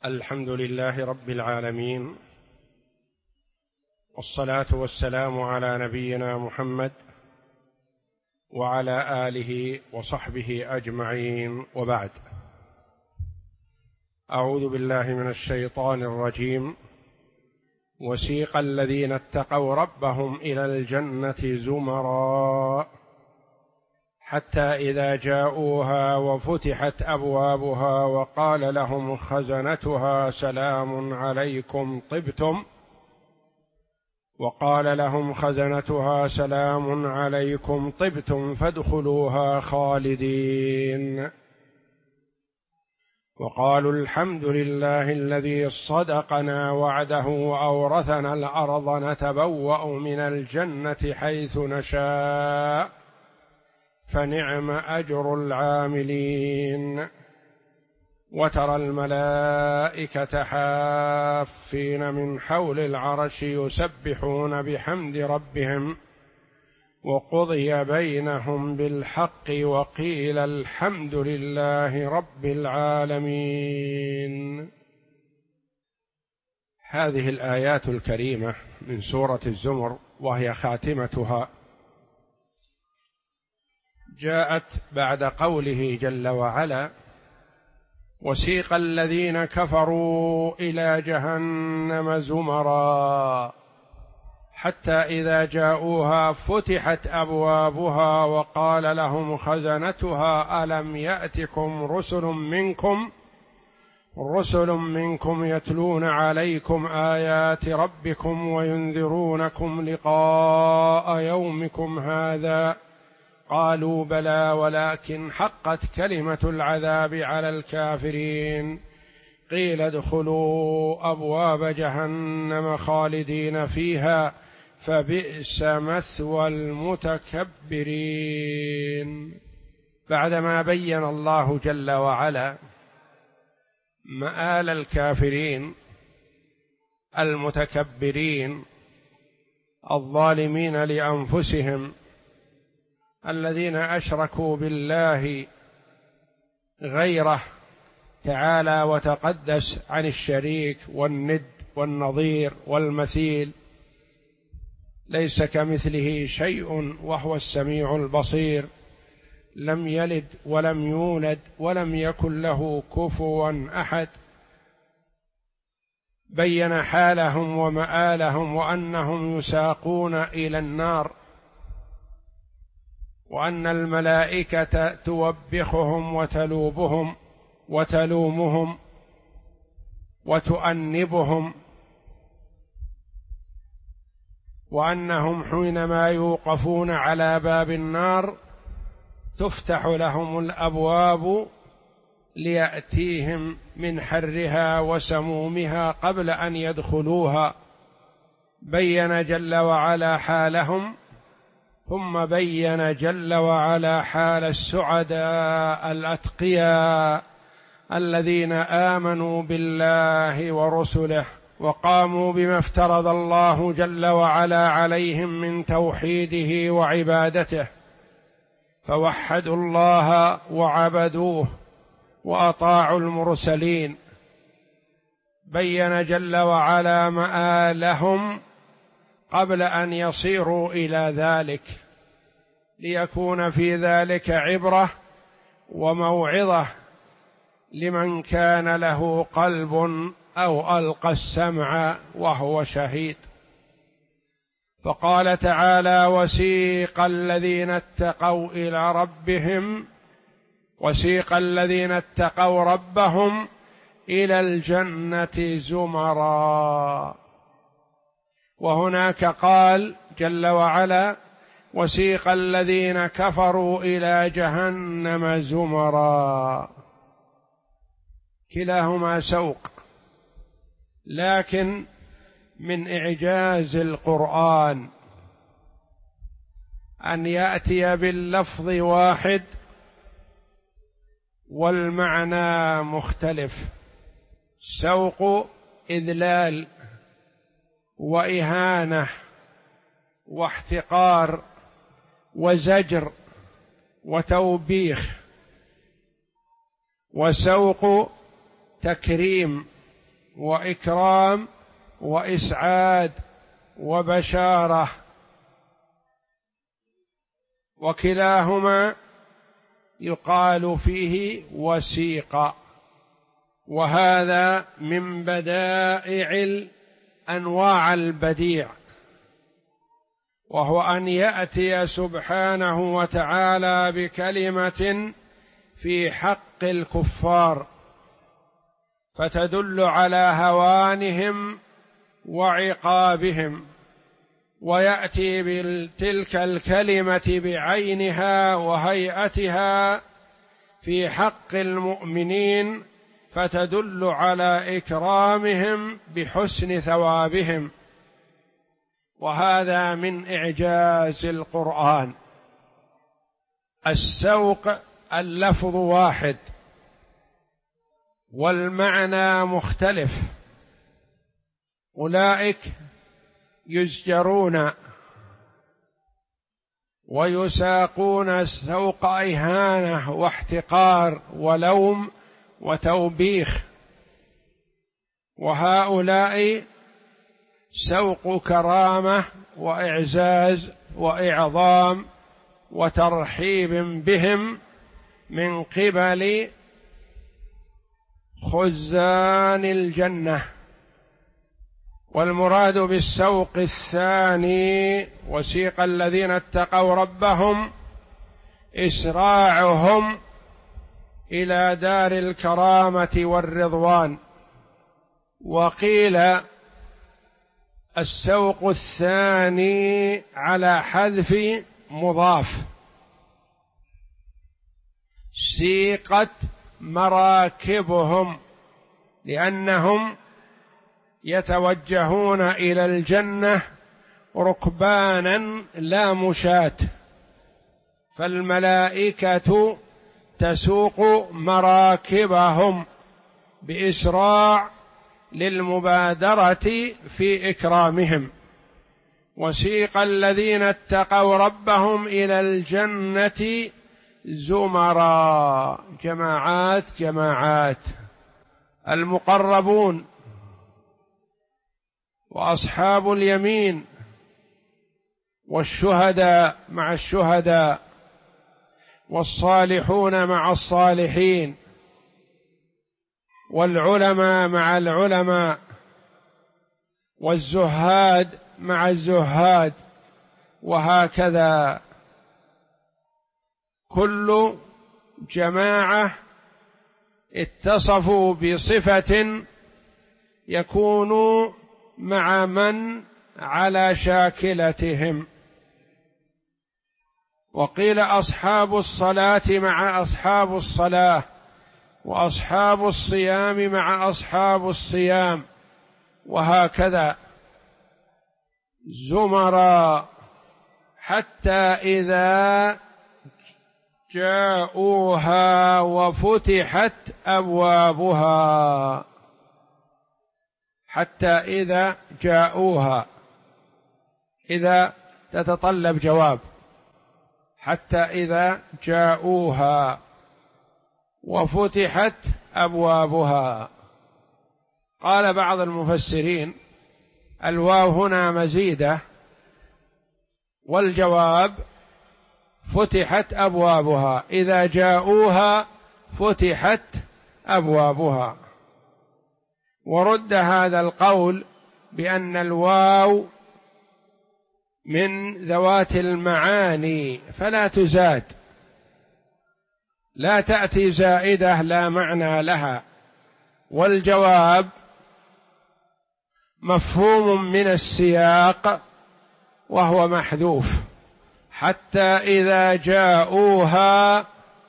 الحمد لله رب العالمين، والصلاة والسلام على نبينا محمد وعلى آله وصحبه أجمعين، وبعد. أعوذ بالله من الشيطان الرجيم. وسيق الذين اتقوا ربهم إلى الجنة زمرا حتى إذا جاءوها وفتحت أبوابها وقال لهم خزنتها سلام عليكم طبتم فادخلوها خالدين. وقالوا الحمد لله الذي صدقنا وعده وأورثنا الأرض نتبوأ من الجنة حيث نشاء فنعم أجر العاملين. وترى الملائكة حافين من حول العرش يسبحون بحمد ربهم وقضي بينهم بالحق وقيل الحمد لله رب العالمين. هذه الآيات الكريمة من سورة الزمر وهي خاتمتها جاءت بعد قوله جل وعلا: وسيق الذين كفروا إلى جهنم زمرا حتى إذا جاءوها فتحت أبوابها وقال لهم خزنتها ألم يأتكم رسل منكم يتلون عليكم آيات ربكم وينذرونكم لقاء يومكم هذا قالوا بلى ولكن حقت كلمة العذاب على الكافرين قيل ادخلوا أبواب جهنم خالدين فيها فبئس مثوى المتكبرين. بعدما بين الله جل وعلا مآل الكافرين المتكبرين الظالمين لأنفسهم الذين أشركوا بالله غيره تعالى وتقدس عن الشريك والند والنظير والمثيل، ليس كمثله شيء وهو السميع البصير، لم يلد ولم يولد ولم يكن له كفوا أحد. بين حالهم ومآلهم وأنهم يساقون إلى النار، وأن الملائكة توبخهم وتلومهم وتؤنبهم، وأنهم حينما يوقفون على باب النار تفتح لهم الأبواب ليأتيهم من حرها وسمومها قبل أن يدخلوها. بين جل وعلا حالهم، ثم بين جل وعلا حال السعداء الأتقياء الذين آمنوا بالله ورسله وقاموا بما افترض الله جل وعلا عليهم من توحيده وعبادته، فوحدوا الله وعبدوه وأطاعوا المرسلين. بين جل وعلا مآلهم قبل أن يصيروا إلى ذلك، ليكون في ذلك عبرة وموعظة لمن كان له قلب أو ألقى السمع وهو شهيد. فقال تعالى: وسيق الذين اتقوا ربهم إلى الجنة زمرا. وهناك قال جل وعلا: وسيق الذين كفروا إلى جهنم زمرا، كلاهما سوق، لكن من إعجاز القرآن أن يأتي باللفظ واحد والمعنى مختلف. سوق إذلال وإهانة واحتقار وزجر وتوبيخ، وسوق تكريم وإكرام وإسعاد وبشارة، وكلاهما يقال فيه وسيق. وهذا من بدائع أنواع البديع، وهو أن يأتي سبحانه وتعالى بكلمة في حق الكفار فتدل على هوانهم وعقابهم، ويأتي بتلك الكلمة بعينها وهيئتها في حق المؤمنين فتدل على إكرامهم بحسن ثوابهم. وهذا من إعجاز القرآن. السوق اللفظ واحد والمعنى مختلف، أولئك يزجرون ويساقون سوق إهانة واحتقار ولوم وتوبيخ، وهؤلاء سوق كرامة وإعزاز وإعظام وترحيب بهم من قبل خزان الجنة. والمراد بالسوق الثاني وسيق الذين اتقوا ربهم إسراعهم إلى دار الكرامة والرضوان. وقيل السوق الثاني على حذف مضاف، سيقت مراكبهم لأنهم يتوجهون إلى الجنة ركبانا لا مشاة، فالملائكة تسوق مراكبهم بإسراع للمبادرة في إكرامهم. وسيق الذين اتقوا ربهم إلى الجنة زمرا، جماعات جماعات، المقربون وأصحاب اليمين والشهداء مع الشهداء والصالحون مع الصالحين والعلماء مع العلماء والزهاد مع الزهاد، وهكذا كل جماعة اتصفوا بصفة يكون مع من على شاكلتهم. وقيل أصحاب الصلاة مع أصحاب الصلاة، وأصحاب الصيام مع أصحاب الصيام، وهكذا زمرا حتى إذا جاءوها وفتحت أبوابها. حتى إذا جاءوها، إذا تتطلب جواب، حتى إذا جاءوها وفتحت أبوابها. قال بعض المفسرين الواو هنا مزيدة، والجواب فتحت أبوابها، إذا جاءوها فتحت أبوابها. ورد هذا القول بأن الواو من ذوات المعاني فلا تزاد، لا تأتي زائدة لا معنى لها، والجواب مفهوم من السياق وهو محذوف، حتى إذا جاءوها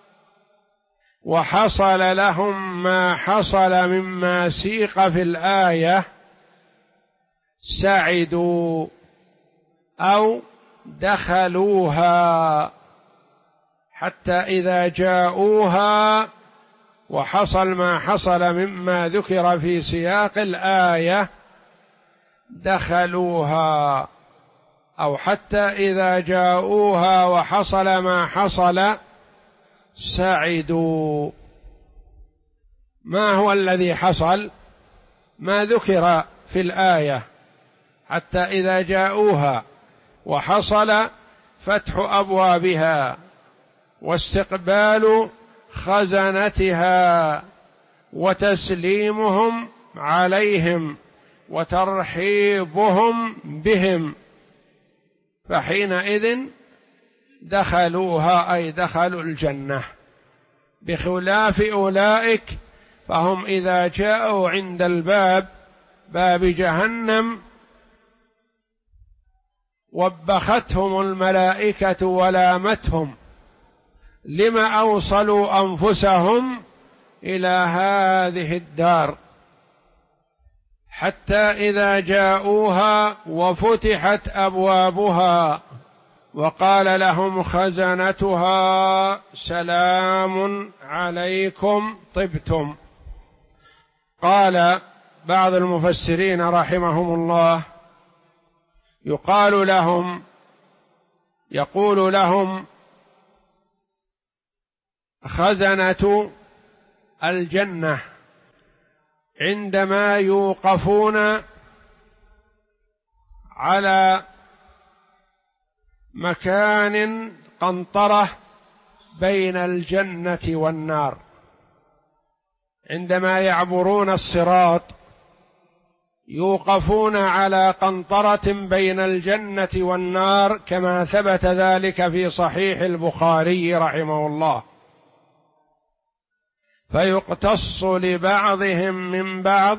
وحصل لهم ما حصل مما سيق في الآية سعدوا أو دخلوها. حتى إذا جاءوها وحصل ما حصل مما ذكر في سياق الآية دخلوها، أو حتى إذا جاءوها وحصل ما حصل سعدوا. ما هو الذي حصل؟ ما ذكر في الآية حتى إذا جاءوها وحصل فتح أبوابها واستقبال خزنتها وتسليمهم عليهم وترحيبهم بهم، فحينئذ دخلوها أي دخلوا الجنة، بخلاف أولئك فهم إذا جاءوا عند باب جهنم وبختهم الملائكة ولامتهم لما أوصلوا أنفسهم إلى هذه الدار، حتى إذا جاءوها وفتحت أبوابها وقال لهم خزنتها سلام عليكم طبتم. قال بعض المفسرين رحمهم الله يقول لهم خزنة الجنة عندما يوقفون على مكان قنطرة بين الجنة والنار، عندما يعبرون الصراط يوقفون على قنطرة بين الجنة والنار، كما ثبت ذلك في صحيح البخاري رحمه الله، فيقتص لبعضهم من بعض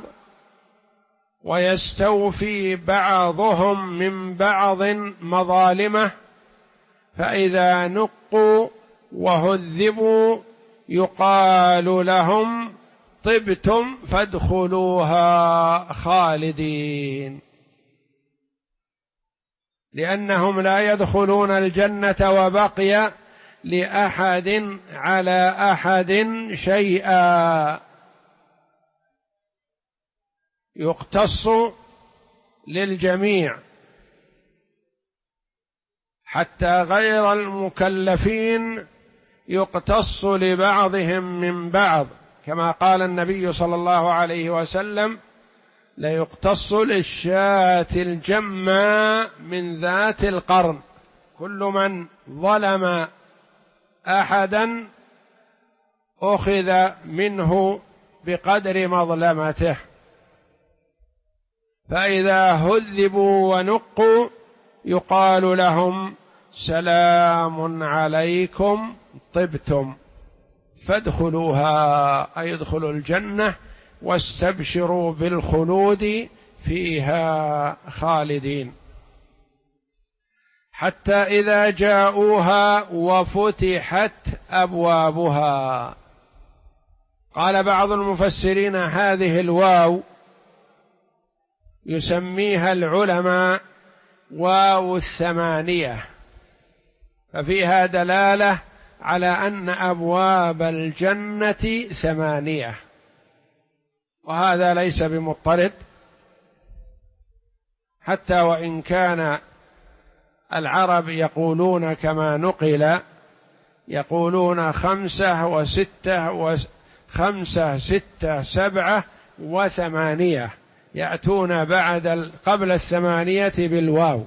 ويستوفي بعضهم من بعض مظالمه، فإذا نقوا وهذبوا يقال لهم طبتم فادخلوها خالدين، لأنهم لا يدخلون الجنة وبقي لأحد على أحد شيئا، يقتص للجميع حتى غير المكلفين يقتص لبعضهم من بعض، كما قال النبي صلى الله عليه وسلم لا يقتص للشاة الجماء من ذات القرن، كل من ظلم أحدا أخذ منه بقدر مظلمته، فإذا هذبوا ونقوا يقال لهم سلام عليكم طبتم فادخلوها، أي ادخلوا الجنة واستبشروا بالخلود فيها خالدين، حتى إذا جاءوها وفتحت أبوابها. قال بعض المفسرين هذه الواو يسميها العلماء واو الثمانية، ففيها دلالة على أن أبواب الجنة 8، وهذا ليس بمضطرد، حتى وإن كان العرب يقولون كما نقل يقولون 5 و6 5 6 7 و8، يأتون قبل 8 بالواو،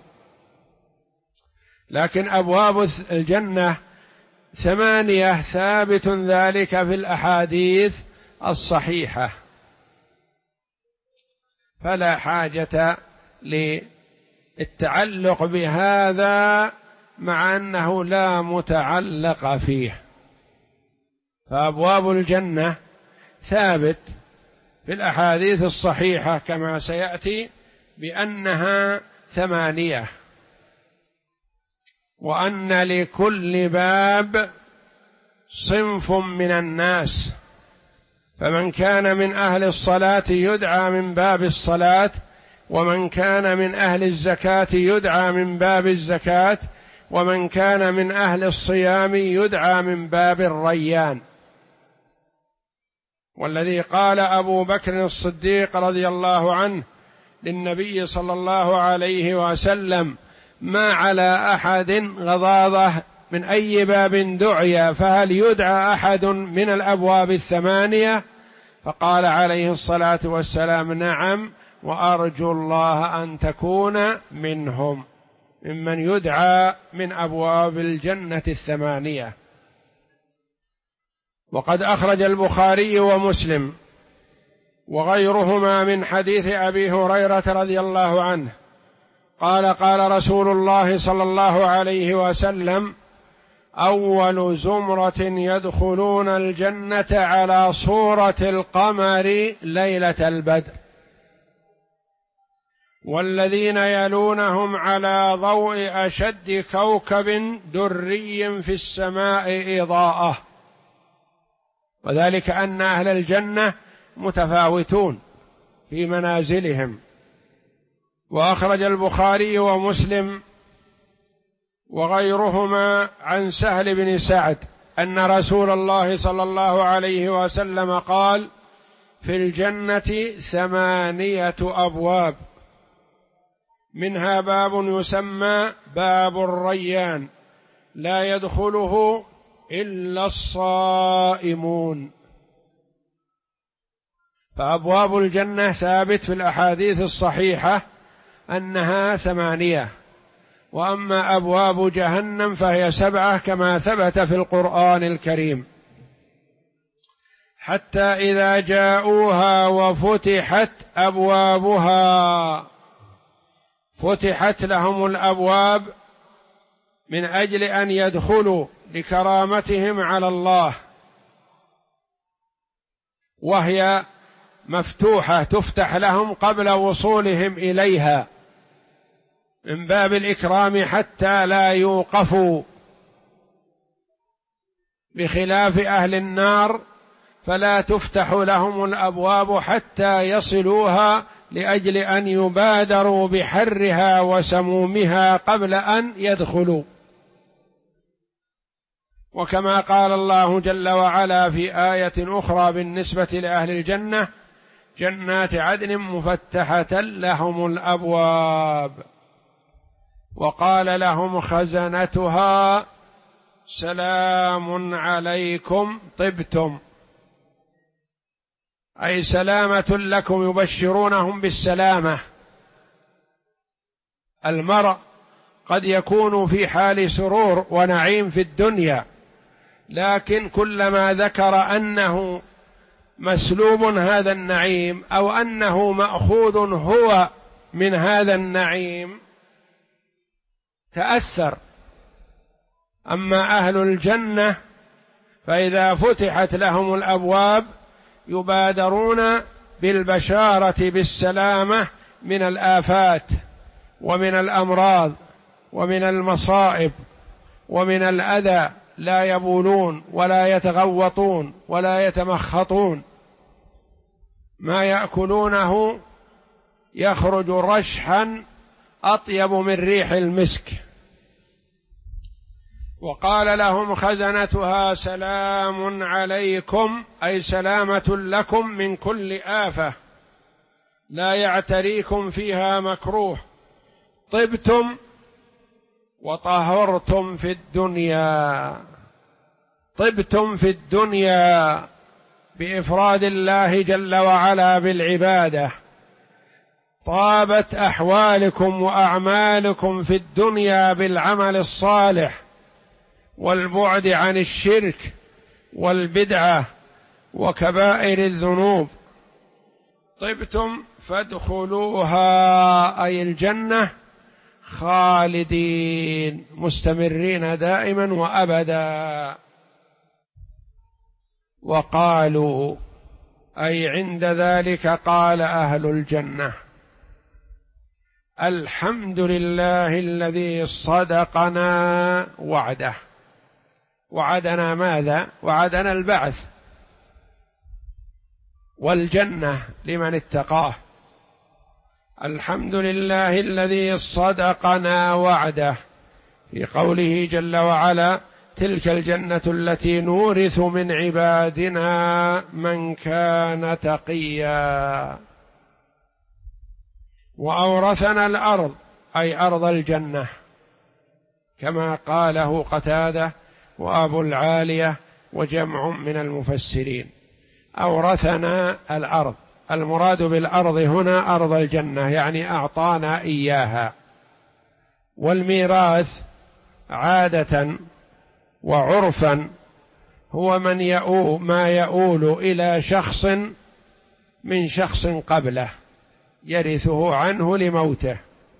لكن أبواب الجنة 8 ثابت ذلك في الأحاديث الصحيحة، فلا حاجة للتعلق بهذا مع أنه لا متعلق فيه، فأبواب الجنة ثابت في الأحاديث الصحيحة كما سيأتي بأنها 8، وأن لكل باب صنف من الناس، فمن كان من أهل الصلاة يدعى من باب الصلاة، ومن كان من أهل الزكاة يدعى من باب الزكاة، ومن كان من أهل الصيام يدعى من باب الريان. والذي قال أبو بكر الصديق رضي الله عنه للنبي صلى الله عليه وسلم ما على أحد غضاضة من أي باب دعي، فهل يدعى أحد من الأبواب 8؟ فقال عليه الصلاة والسلام: نعم، وأرجو الله أن تكون منهم، ممن يدعى من أبواب الجنة 8. وقد أخرج البخاري ومسلم وغيرهما من حديث أبي هريرة رضي الله عنه قال: قال رسول الله صلى الله عليه وسلم: أول زمرة يدخلون الجنة على صورة القمر ليلة البدر، والذين يلونهم على ضوء أشد كوكب دري في السماء إضاءة. وذلك أن أهل الجنة متفاوتون في منازلهم. وأخرج البخاري ومسلم وغيرهما عن سهل بن سعد أن رسول الله صلى الله عليه وسلم قال: في الجنة 8 أبواب، منها باب يسمى باب الريان، لا يدخله إلا الصائمون. فأبواب الجنة ثابت في الأحاديث الصحيحة أنها 8، وأما أبواب جهنم فهي 7 كما ثبت في القرآن الكريم. حتى إذا جاءوها وفتحت أبوابها، فتحت لهم الأبواب من أجل أن يدخلوا لكرامتهم على الله، وهي مفتوحة تفتح لهم قبل وصولهم إليها من باب الإكرام حتى لا يوقفوا، بخلاف أهل النار فلا تفتح لهم الأبواب حتى يصلوها لأجل أن يبادروا بحرها وسمومها قبل أن يدخلوا. وكما قال الله جل وعلا في آية أخرى بالنسبة لأهل الجنة: جنات عدن مفتحة لهم الأبواب، وقال لهم خزنتها: سلام عليكم طبتم، أي سلامة لكم، يبشرونهم بالسلامة. المرء قد يكون في حال سرور ونعيم في الدنيا، لكن كلما ذكر أنه مسلوب هذا النعيم أو أنه مأخوذ هو من هذا النعيم تأثر. أما أهل الجنة فإذا فتحت لهم الأبواب يبادرون بالبشارة بالسلامة من الآفات ومن الأمراض ومن المصائب ومن الأذى، لا يبولون ولا يتغوطون ولا يتمخطون، ما يأكلونه يخرج رشحا أطيب من ريح المسك. وقال لهم خزنتها: سلام عليكم، أي سلامة لكم من كل آفة، لا يعتريكم فيها مكروه، طبتم وطهرتم في الدنيا. طبتم في الدنيا بإفراد الله جل وعلا بالعبادة، طابت أحوالكم وأعمالكم في الدنيا بالعمل الصالح والبعد عن الشرك والبدعة وكبائر الذنوب. طبتم فادخلوها، أي الجنة، خالدين مستمرين دائما وأبدا. وقالوا، أي عند ذلك قال أهل الجنة: الحمد لله الذي صدقنا وعده. وعدنا ماذا؟ وعدنا البعث والجنة لمن اتقاه. الحمد لله الذي صدقنا وعده، في قوله جل وعلا: تلك الجنة التي نورث من عبادنا من كان تقيا. وأورثنا الأرض، أي أرض الجنة، كما قاله قتادة وأبو العالية وجمع من المفسرين. أورثنا الأرض. المراد بالأرض هنا أرض الجنة، يعني أعطانا إياها. والميراث عادة وعرفا هو ما يؤول إلى شخص من شخص قبله يرثه عنه لموته،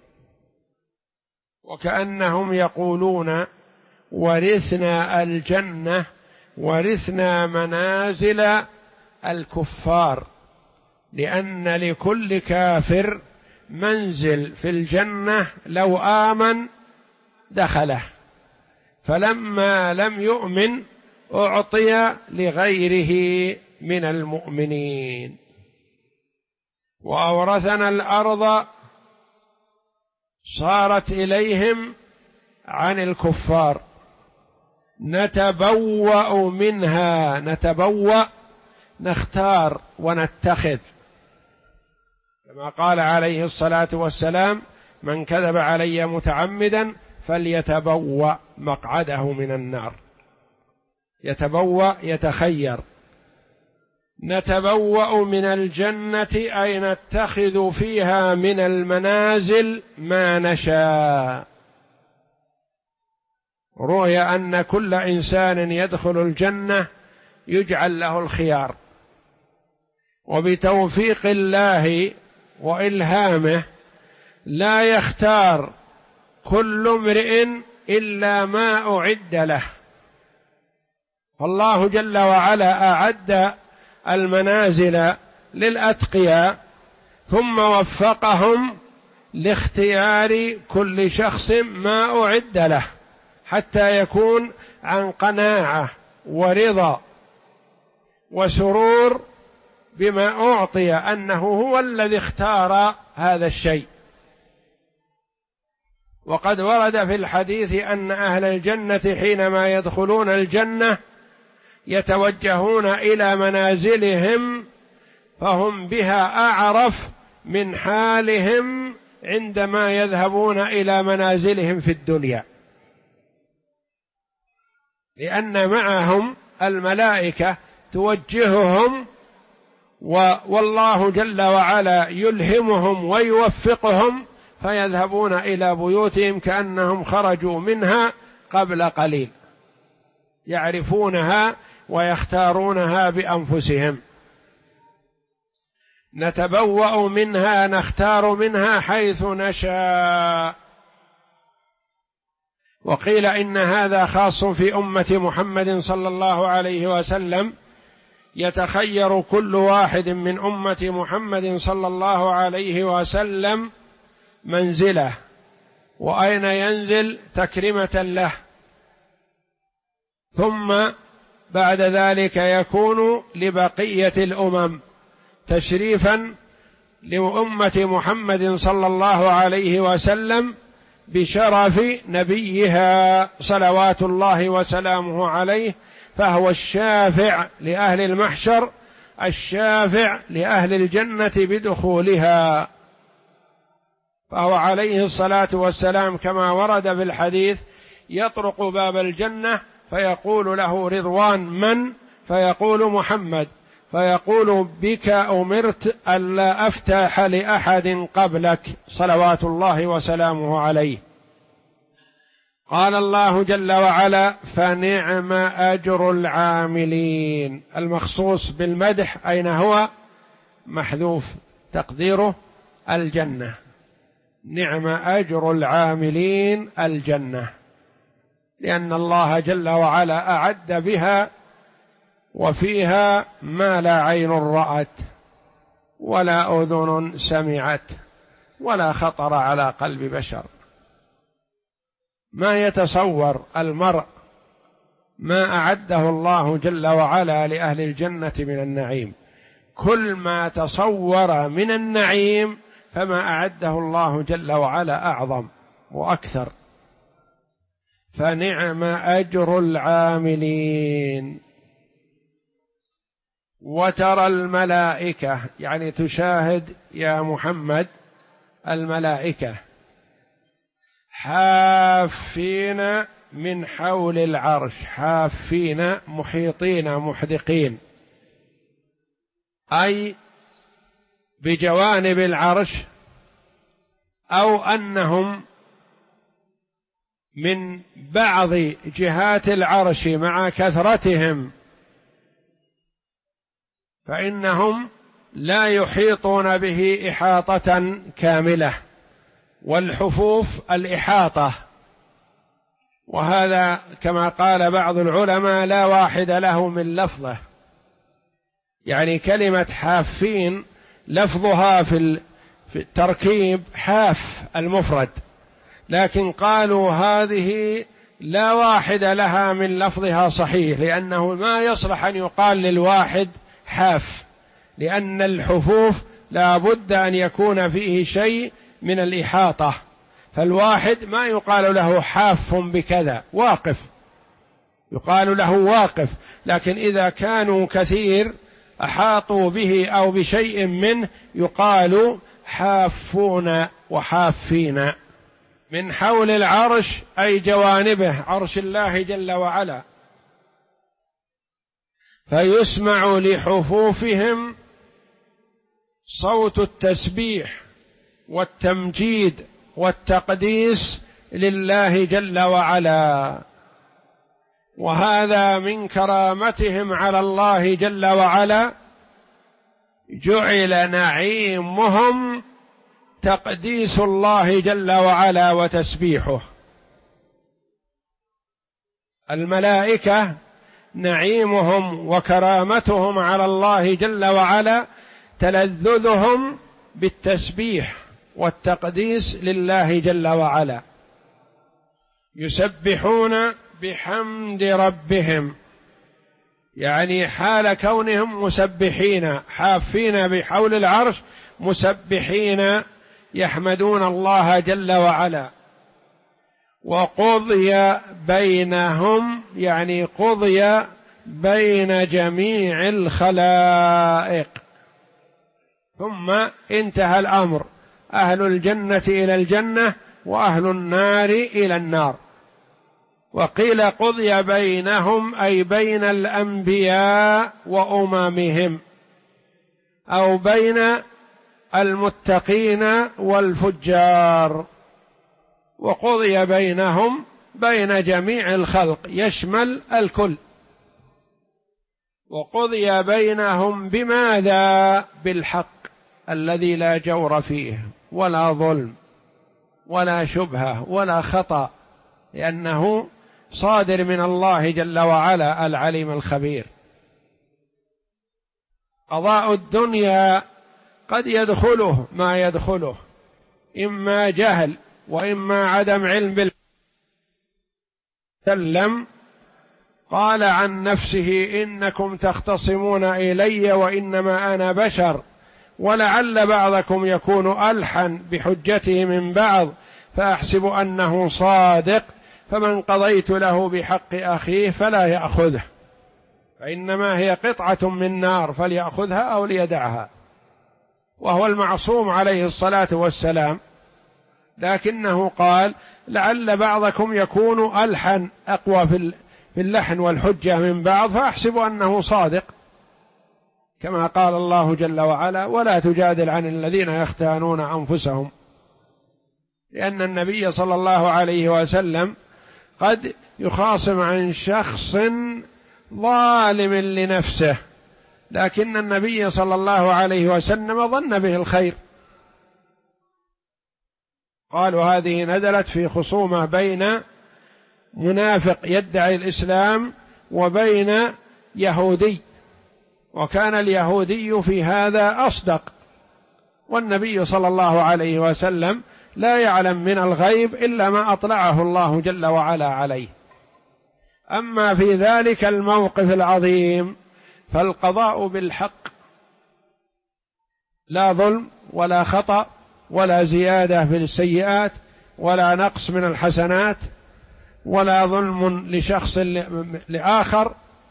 وكأنهم يقولون ورثنا الجنة، ورثنا منازل الكفار، لأن لكل كافر منزل في الجنة لو آمن دخله، فلما لم يؤمن أعطي لغيره من المؤمنين. وأورثنا الأرض صارت إليهم عن الكفار، نتبوأ منها، نتبوأ نختار ونتخذ، كما قال عليه الصلاة والسلام: من كذب علي متعمدا فليتبوأ مقعده من النار. يتبوأ يتخير. نتبوأ من الجنة أي نتخذ فيها من المنازل ما نشاء. روي أن كل إنسان يدخل الجنة يجعل له الخيار، وبتوفيق الله وإلهامه لا يختار كل امرئ إلا ما أعد له. فالله جل وعلا أعد المنازل للأتقياء، ثم وفقهم لاختيار كل شخص ما أعد له، حتى يكون عن قناعة ورضا وسرور بما أعطي، أنه هو الذي اختار هذا الشيء. وقد ورد في الحديث أن أهل الجنة حينما يدخلون الجنة يتوجهون إلى منازلهم، فهم بها أعرف من حالهم عندما يذهبون إلى منازلهم في الدنيا، لأن معهم الملائكة توجههم، والله جل وعلا يلهمهم ويوفقهم، فيذهبون إلى بيوتهم كأنهم خرجوا منها قبل قليل، يعرفونها ويختارونها بأنفسهم. نتبوأ منها، نختار منها حيث نشاء. وقيل إن هذا خاص في أمة محمد صلى الله عليه وسلم، يتخير كل واحد من أمة محمد صلى الله عليه وسلم منزله وأين ينزل تكرمة له، ثم بعد ذلك يكون لبقية الأمم تشريفا لأمة محمد صلى الله عليه وسلم بشرف نبيها صلوات الله وسلامه عليه، فهو الشافع لأهل المحشر، الشافع لأهل الجنة بدخولها. فهو عليه الصلاة والسلام كما ورد في الحديث يطرق باب الجنة فيقول له رضوان من؟ فيقول محمد، فيقول بك أمرت ألا أفتح لأحد قبلك صلوات الله وسلامه عليه. قال الله جل وعلا: فنعم أجر العاملين. المخصوص بالمدح أين هو؟ محذوف تقديره الجنة. نعم أجر العاملين الجنة، لأن الله جل وعلا أعد بها وفيها ما لا عين رأت ولا أذن سمعت ولا خطر على قلب بشر. ما يتصور المرء ما أعده الله جل وعلا لأهل الجنة من النعيم. كل ما تصور من النعيم فما أعده الله جل وعلا أعظم وأكثر. فنعم أجر العاملين. وترى الملائكة، يعني تشاهد يا محمد الملائكة حافين من حول العرش، حافين محيطين محدقين أي بجوانب العرش، أو أنهم من بعض جهات العرش مع كثرتهم فإنهم لا يحيطون به إحاطة كاملة، والحفوف الإحاطة، وهذا كما قال بعض العلماء لا واحد له من لفظه، يعني كلمة حافين لفظها في التركيب حاف المفرد، لكن قالوا هذه لا واحد لها من لفظها صحيح، لأنه ما يصلح أن يقال للواحد حاف، لأن الحفوف لا بد أن يكون فيه شيء من الإحاطة، فالواحد ما يقال له حاف بكذا، واقف يقال له واقف، لكن إذا كانوا كثير أحاطوا به أو بشيء منه يقال حافون وحافين. من حول العرش أي جوانبه، عرش الله جل وعلا، فيسمع لحفوفهم صوت التسبيح والتمجيد والتقديس لله جل وعلا، وهذا من كرامتهم على الله جل وعلا، جعل نعيمهم تقديس الله جل وعلا وتسبيحه. الملائكة نعيمهم وكرامتهم على الله جل وعلا تلذذهم بالتسبيح والتقديس لله جل وعلا، يسبحون بحمد ربهم، يعني حال كونهم مسبحين حافين بحول العرش مسبحين يحمدون الله جل وعلا. وقضي بينهم، يعني قضي بين جميع الخلائق، ثم انتهى الأمر، أهل الجنة إلى الجنة وأهل النار إلى النار. وقيل قضي بينهم أي بين الأنبياء وأممهم، أو بين المتقين والفجار، وقضي بينهم بين جميع الخلق يشمل الكل. وقضي بينهم بماذا؟ بالحق الذي لا جور فيه ولا ظلم ولا شبهة ولا خطأ، لأنه صادر من الله جل وعلا العليم الخبير. قضاء الدنيا قد يدخله ما يدخله، إما جهل وإما عدم علم بالسلم، قال عن نفسه إنكم تختصمون إلي وإنما أنا بشر، ولعل بعضكم يكون ألحن بحجته من بعض فأحسب أنه صادق، فمن قضيت له بحق أخيه فلا يأخذه، فإنما هي قطعة من نار فليأخذها أو ليدعها، وهو المعصوم عليه الصلاة والسلام. لكنه قال لعل بعضكم يكون ألحن أقوى في اللحن والحجة من بعض فأحسب أنه صادق، كما قال الله جل وعلا ولا تجادل عن الذين يختانون أنفسهم، لأن النبي صلى الله عليه وسلم قد يخاصم عن شخص ظالم لنفسه، لكن النبي صلى الله عليه وسلم ظن به الخير. قالوا هذه نزلت في خصومة بين منافق يدعي الإسلام وبين يهودي، وكان اليهودي في هذا أصدق، والنبي صلى الله عليه وسلم لا يعلم من الغيب إلا ما أطلعه الله جل وعلا عليه. أما في ذلك الموقف العظيم فالقضاء بالحق، لا ظلم ولا خطأ ولا زيادة في السيئات ولا نقص من الحسنات ولا ظلم لشخص لآخر،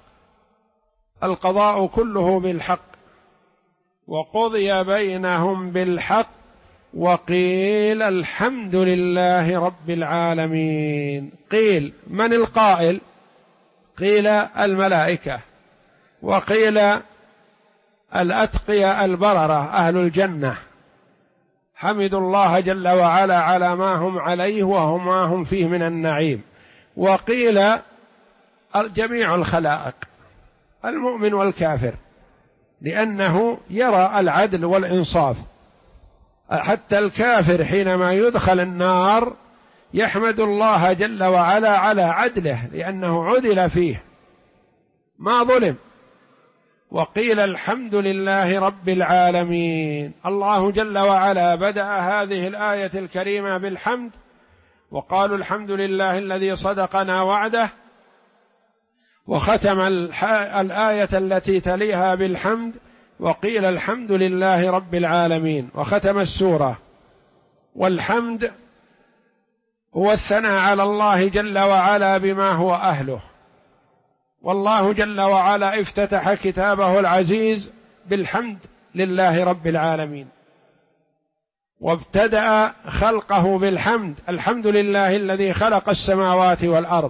القضاء كله بالحق. وقضي بينهم بالحق وقيل الحمد لله رب العالمين. قيل من القائل؟ قيل الملائكة، وقيل الأتقياء البررة أهل الجنة حمدوا الله جل وعلا على ما هم عليه وما هم فيه من النعيم. وقيل جميع الخلائق المؤمن والكافر، لأنه يرى العدل والإنصاف. حتى الكافر حينما يدخل النار يحمد الله جل وعلا على عدله، لأنه عدل فيه ما ظلم. وقيل الحمد لله رب العالمين. الله جل وعلا بدأ هذه الآية الكريمة بالحمد، وقالوا الحمد لله الذي صدقنا وعده، وختم الآية التي تليها بالحمد، وقيل الحمد لله رب العالمين، وختم السورة. والحمد هو الثناء على الله جل وعلا بما هو أهله. والله جل وعلا افتتح كتابه العزيز بالحمد لله رب العالمين، وابتدأ خلقه بالحمد، الحمد لله الذي خلق السماوات والأرض.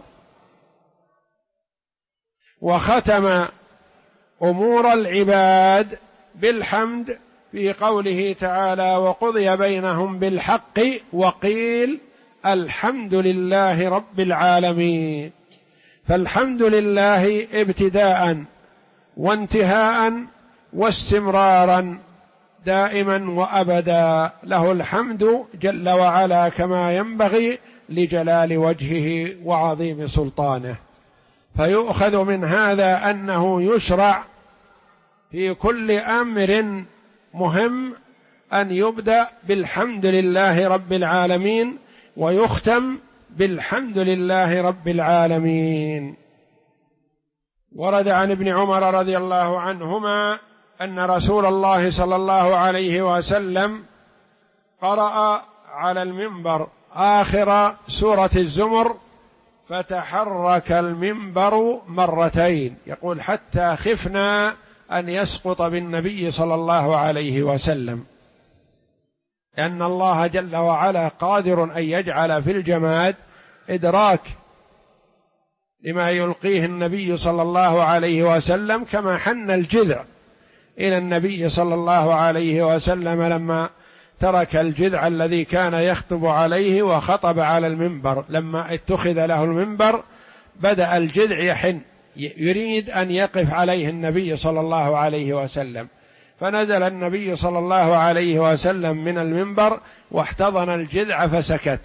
وختم أمور العباد بالحمد في قوله تعالى: وقضي بينهم بالحق وقيل الحمد لله رب العالمين. فالحمد لله ابتداء وانتهاء واستمرارا دائما وأبدا، له الحمد جل وعلا كما ينبغي لجلال وجهه وعظيم سلطانه. فيؤخذ من هذا أنه يشرع في كل أمر مهم أن يبدأ بالحمد لله رب العالمين ويختم بالحمد لله رب العالمين. ورد عن ابن عمر رضي الله عنهما أن رسول الله صلى الله عليه وسلم قرأ على المنبر آخر سورة الزمر فتحرك المنبر مرتين، يقول حتى خفنا أن يسقط بالنبي صلى الله عليه وسلم، لأن الله جل وعلا قادر أن يجعل في الجماد إدراك لما يلقيه النبي صلى الله عليه وسلم، كما حن الجذع إلى النبي صلى الله عليه وسلم لما ترك الجذع الذي كان يخطب عليه وخطب على المنبر. لما اتخذ له المنبر بدأ الجذع يحن يريد أن يقف عليه النبي صلى الله عليه وسلم، فنزل النبي صلى الله عليه وسلم من المنبر واحتضن الجذع فسكت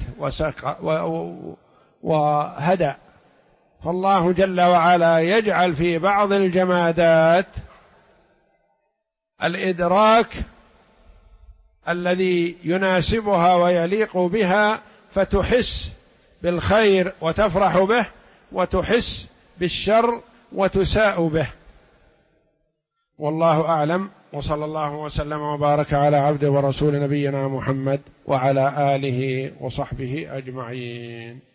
وهدأ. فالله جل وعلا يجعل في بعض الجمادات الإدراك الذي يناسبها ويليق بها، فتحس بالخير وتفرح به، وتحس بالشر وتساء به. والله أعلم، وصلى الله وسلم وبارك على عبده ورسول نبينا محمد وعلى آله وصحبه أجمعين.